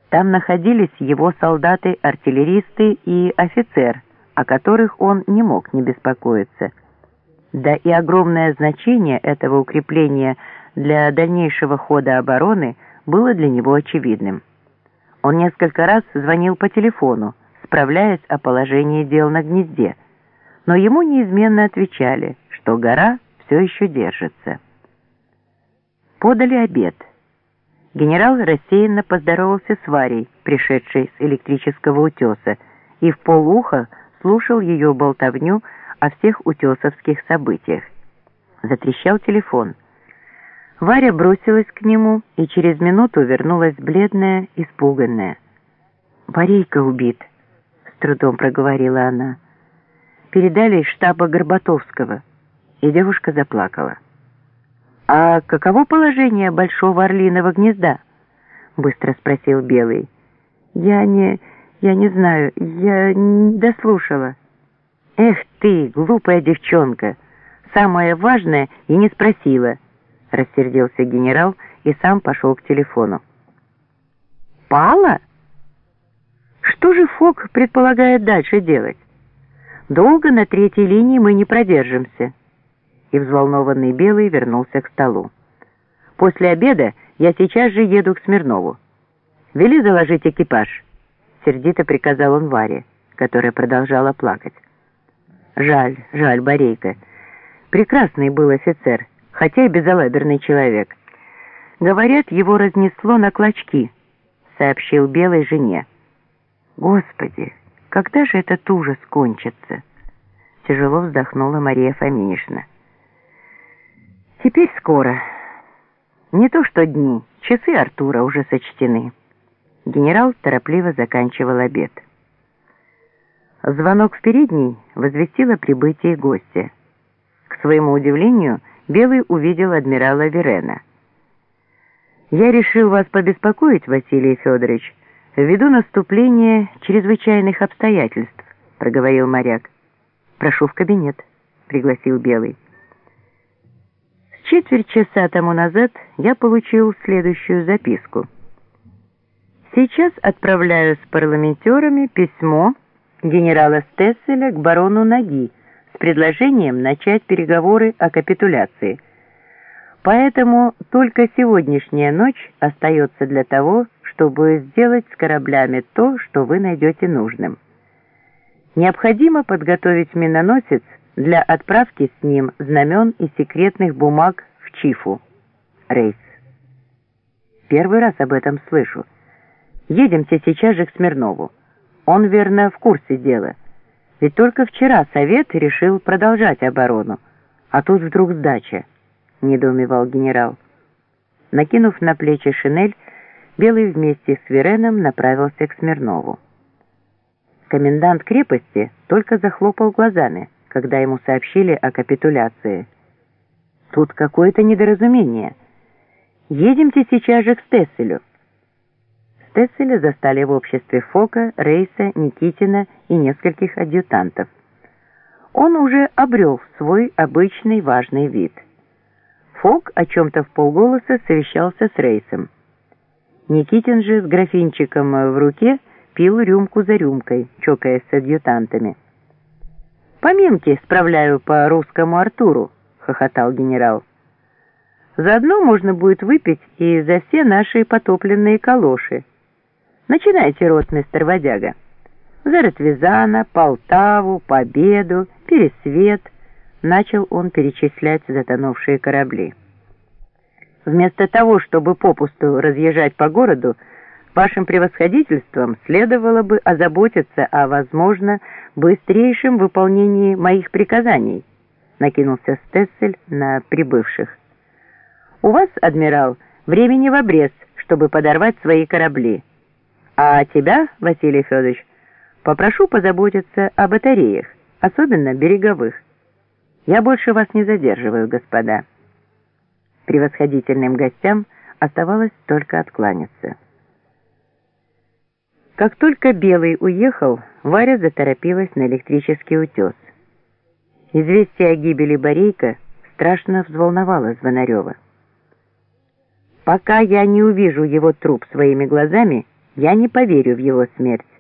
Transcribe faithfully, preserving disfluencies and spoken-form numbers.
Там находились его солдаты-артиллеристы и офицер, о которых он не мог не беспокоиться. Да и огромное значение этого укрепления для дальнейшего хода обороны было для него очевидным. Он несколько раз звонил по телефону, справляясь о положении дел на гнезде, но ему неизменно отвечали, что гора все еще держится. Подали обед. Генерал рассеянно поздоровался с Варей, пришедшей с электрического утеса, и в полуха слушал ее болтовню о всех утесовских событиях. Затрещал телефон. Варя бросилась к нему и через минуту вернулась бледная, испуганная. «Варейка убит», — с трудом проговорила она. «Передали из штаба Горбатовского». И девушка заплакала. «А каково положение Большого Орлиного гнезда?» — быстро спросил Белый. «Я не... я не знаю, я не дослушала». «Эх ты, глупая девчонка! Самое важное и не спросила!» — рассердился генерал и сам пошел к телефону. «Пала? Что же Фок предполагает дальше делать? Долго на третьей линии мы не продержимся». И взволнованный Белый вернулся к столу. «После обеда я сейчас же еду к Смирнову. Вели заложить экипаж», — сердито приказал он Варе, которая продолжала плакать. «Жаль, жаль, Борейка. Прекрасный был офицер, хотя и безалаберный человек. Говорят, его разнесло на клочки», — сообщил Белой жене. «Господи, когда же этот ужас кончится?» — тяжело вздохнула Мария Фоминишна. «Теперь скоро. Не то что дни, часы Артура уже сочтены». Генерал торопливо заканчивал обед. Звонок в передней возвестил о прибытии гостя. К своему удивлению, Белый увидел адмирала Верена. «Я решил вас побеспокоить, Василий Федорович, ввиду наступления чрезвычайных обстоятельств», — проговорил моряк. «Прошу в кабинет», — пригласил Белый. С четверть часа тому назад я получил следующую записку. «Сейчас отправляю с парламентерами письмо генерала Стесселя к барону Наги с предложением начать переговоры о капитуляции. Поэтому только сегодняшняя ночь остается для того, чтобы сделать с кораблями то, что вы найдете нужным. Необходимо подготовить миноносец для отправки с ним знамен и секретных бумаг в Чифу. Рейс». «Первый раз об этом слышу. Едемте сейчас же к Смирнову. Он, верно, в курсе дела. Ведь только вчера Совет решил продолжать оборону, а тут вдруг сдача», — недоумевал генерал. Накинув на плечи шинель, Белый вместе с Вереном направился к Смирнову. Комендант крепости только захлопал глазами, когда ему сообщили о капитуляции. «Тут какое-то недоразумение. Едемте сейчас же к Стесселю». Стесселя застали в обществе Фока, Рейса, Никитина и нескольких адъютантов. Он уже обрел свой обычный важный вид. Фок о чем-то вполголоса совещался с Рейсом. Никитин же с графинчиком в руке пил рюмку за рюмкой, чокаясь с адъютантами. «Поминки справляю по русскому Артуру», — хохотал генерал. «Заодно можно будет выпить и за все наши потопленные калоши. Начинайте, ротмистр Водяга. За Ратвизана, Полтаву, Победу, Пересвет», — начал он перечислять затонувшие корабли. «Вместо того, чтобы попусту разъезжать по городу, вашим превосходительством следовало бы озаботиться о, возможно, быстрейшем выполнении моих приказаний», — накинулся Стессель на прибывших. «У вас, адмирал, времени в обрез, чтобы подорвать свои корабли. А тебя, Василий Федорович, попрошу позаботиться о батареях, особенно береговых. Я больше вас не задерживаю, господа». Превосходительным гостям оставалось только откланяться. Как только Белый уехал, Варя заторопилась на электрический утес. Известие о гибели Борейка страшно взволновало Звонарева. «Пока я не увижу его труп своими глазами, Я не поверю в его смерть.